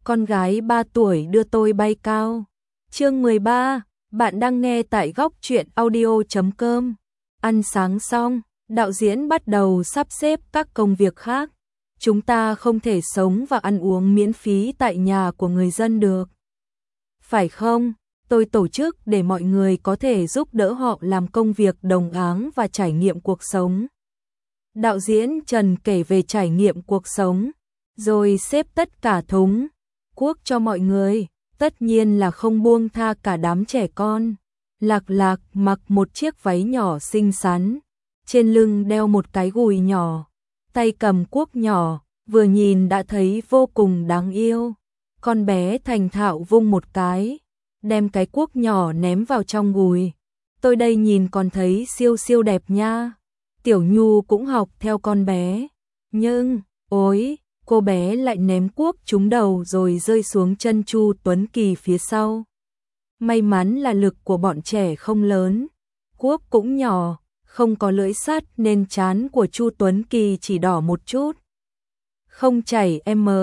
con gái 3 tuổi đưa tôi bay cao. Chương 13, bạn đang nghe tại góc truyện audio.com. Ăn sáng xong, đạo diễn bắt đầu sắp xếp các công việc khác. Chúng ta không thể sống và ăn uống miễn phí tại nhà của người dân được. Phải không? Tôi tổ chức để mọi người có thể giúp đỡ họ làm công việc đồng áng và trải nghiệm cuộc sống. Đạo diễn Trần kể về trải nghiệm cuộc sống, rồi xếp tất cả thúng cuốc cho mọi người, tất nhiên là không buông tha cả đám trẻ con. Lạc Lạc mặc một chiếc váy nhỏ xinh xắn, trên lưng đeo một cái gùi nhỏ, tay cầm cuốc nhỏ, vừa nhìn đã thấy vô cùng đáng yêu. Con bé thành thạo vung một cái, đem cái cuốc nhỏ ném vào trong gùi. Tôi đây nhìn còn thấy siêu siêu đẹp nha. Tiểu Nhu cũng học theo con bé, nhưng, ôi, cô bé lại ném cuốc trúng đầu rồi rơi xuống chân Chu Tuấn Kỳ phía sau. May mắn là lực của bọn trẻ không lớn, cuốc cũng nhỏ, không có lưỡi sắt nên trán của Chu Tuấn Kỳ chỉ đỏ một chút. Không chảy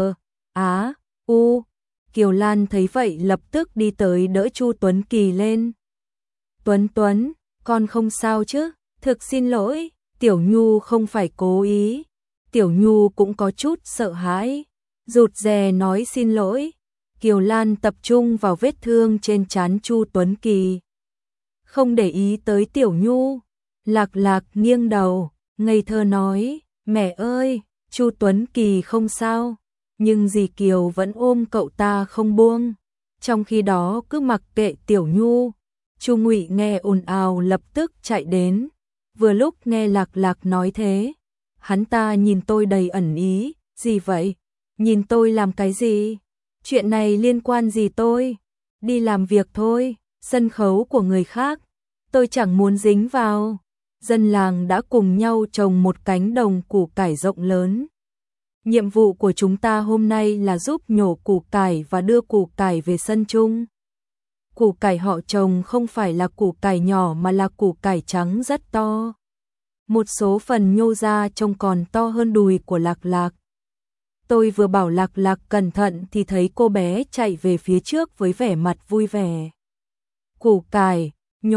U. Kiều Lan thấy vậy lập tức đi tới đỡ Chu Tuấn Kỳ lên. Tuấn, con không sao chứ? Thực xin lỗi, Tiểu Nhu không phải cố ý. Tiểu Nhu cũng có chút sợ hãi, rụt rè nói xin lỗi. Kiều Lan tập trung vào vết thương trên trán Chu Tuấn Kỳ, không để ý tới Tiểu Nhu. Lạc Lạc nghiêng đầu, ngây thơ nói, mẹ ơi, Chu Tuấn Kỳ không sao, nhưng dì Kiều vẫn ôm cậu ta không buông, trong khi đó cứ mặc kệ Tiểu Nhu. Chu Ngụy nghe ồn ào lập tức chạy đến, vừa lúc nghe Lạc Lạc nói thế, hắn ta nhìn tôi đầy ẩn ý, gì vậy? Nhìn tôi làm cái gì? Chuyện này liên quan gì tôi? Đi làm việc thôi, sân khấu của người khác, tôi chẳng muốn dính vào. Dân làng đã cùng nhau trồng một cánh đồng củ cải rộng lớn. Nhiệm vụ của chúng ta hôm nay là giúp nhổ củ cải và đưa củ cải về sân chung. Củ cải họ trồng không phải là củ cải nhỏ mà là củ cải trắng rất to. Một số phần nhô ra trông còn to hơn đùi của Lạc Lạc. Tôi vừa bảo Lạc Lạc cẩn thận thì thấy cô bé chạy về phía trước với vẻ mặt vui vẻ. Củ cải,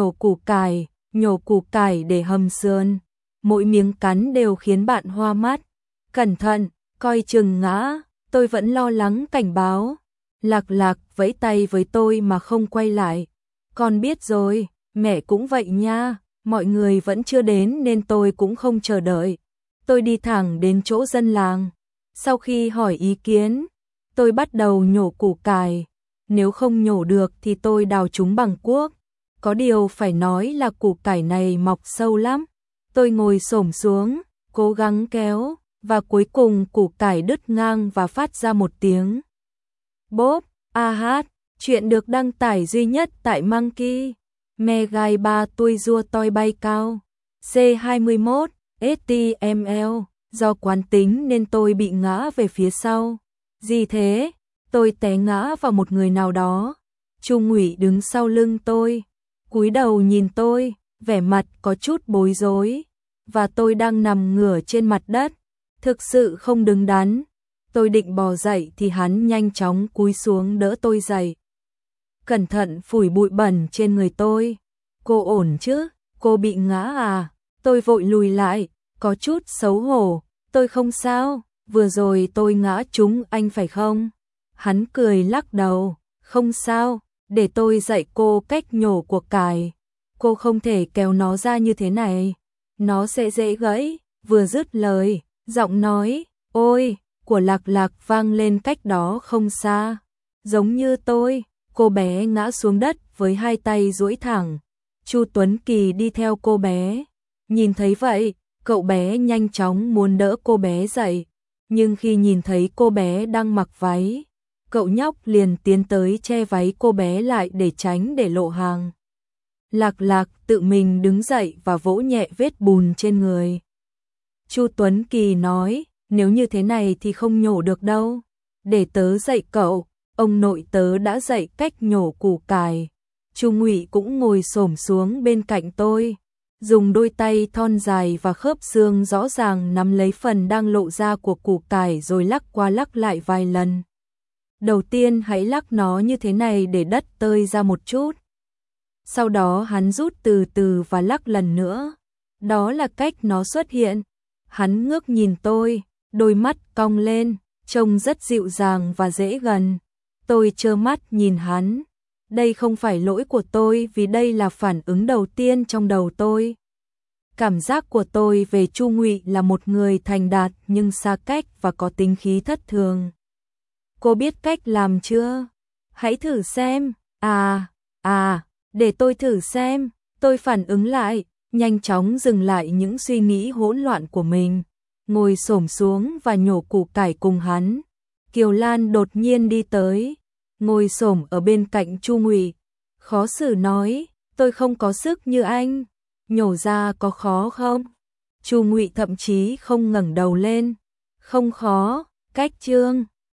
nhổ củ cải để hầm sườn. Mỗi miếng cắn đều khiến bạn hoa mắt. Cẩn thận, coi chừng ngã, tôi vẫn lo lắng cảnh báo. Lạc Lạc vẫy tay với tôi mà không quay lại. Con biết rồi, mẹ cũng vậy nha, mọi người vẫn chưa đến nên tôi cũng không chờ đợi. Tôi đi thẳng đến chỗ dân làng. Sau khi hỏi ý kiến, tôi bắt đầu nhổ củ cải. Nếu không nhổ được thì tôi đào chúng bằng cuốc. Có điều phải nói là củ cải này mọc sâu lắm. Tôi ngồi xổm xuống, cố gắng kéo, và cuối cùng củ cải đứt ngang và phát ra một tiếng bốp. Chuyện được đăng tải duy nhất tại Monkey Megai 3 tuổi rua toi bay cao. C21 HTML. Do quán tính nên tôi bị ngã về phía sau. Gì thế? Tôi té ngã vào một người nào đó. Chu Ngụy đứng sau lưng tôi, cúi đầu nhìn tôi, vẻ mặt có chút bối rối. Và tôi đang nằm ngửa trên mặt đất, thực sự không đứng đắn. Tôi định bò dậy thì hắn nhanh chóng cúi xuống đỡ tôi dậy. Cẩn thận phủi bụi bẩn trên người tôi. Cô ổn chứ? Cô bị ngã à? Tôi vội lùi lại, có chút xấu hổ. Tôi không sao, vừa rồi tôi ngã trúng anh phải không? Hắn cười lắc đầu, không sao, để tôi dạy cô cách nhổ củ cải. Cô không thể kéo nó ra như thế này, nó sẽ dễ gãy. Vừa dứt lời, giọng nói, ôi, của Lạc Lạc vang lên cách đó không xa. Giống như tôi, cô bé ngã xuống đất với hai tay duỗi thẳng. Chu Tuấn Kỳ đi theo cô bé. Nhìn thấy vậy, cậu bé nhanh chóng muốn đỡ cô bé dậy. Nhưng khi nhìn thấy cô bé đang mặc váy, cậu nhóc liền tiến tới che váy cô bé lại để tránh để lộ hàng. Lạc Lạc tự mình đứng dậy và vỗ nhẹ vết bùn trên người. Chu Tuấn Kỳ nói, nếu như thế này thì không nhổ được đâu. Để tớ dạy cậu, ông nội tớ đã dạy cách nhổ củ cải. Chu Ngụy cũng ngồi xổm xuống bên cạnh tôi, dùng đôi tay thon dài và khớp xương rõ ràng nắm lấy phần đang lộ ra của củ cải rồi lắc qua lắc lại vài lần. Đầu tiên hãy lắc nó như thế này để đất tơi ra một chút. Sau đó hắn rút từ từ và lắc lần nữa. Đó là cách nó xuất hiện. Hắn ngước nhìn tôi, đôi mắt cong lên, trông rất dịu dàng và dễ gần. Tôi trơ mắt nhìn hắn. Đây không phải lỗi của tôi vì đây là phản ứng đầu tiên trong đầu tôi. Cảm giác của tôi về Chu Ngụy là một người thành đạt nhưng xa cách và có tính khí thất thường. Cô biết cách làm chưa? Hãy thử xem. Để tôi thử xem. Tôi phản ứng lại, nhanh chóng dừng lại những suy nghĩ hỗn loạn của mình, ngồi xổm xuống và nhổ củ cải cùng hắn. Kiều Lan đột nhiên đi tới, ngồi xổm ở bên cạnh Chu Ngụy, khó xử nói, tôi không có sức như anh, nhổ ra có khó không? Chu Ngụy thậm chí không ngẩng đầu lên, không khó, cách Trương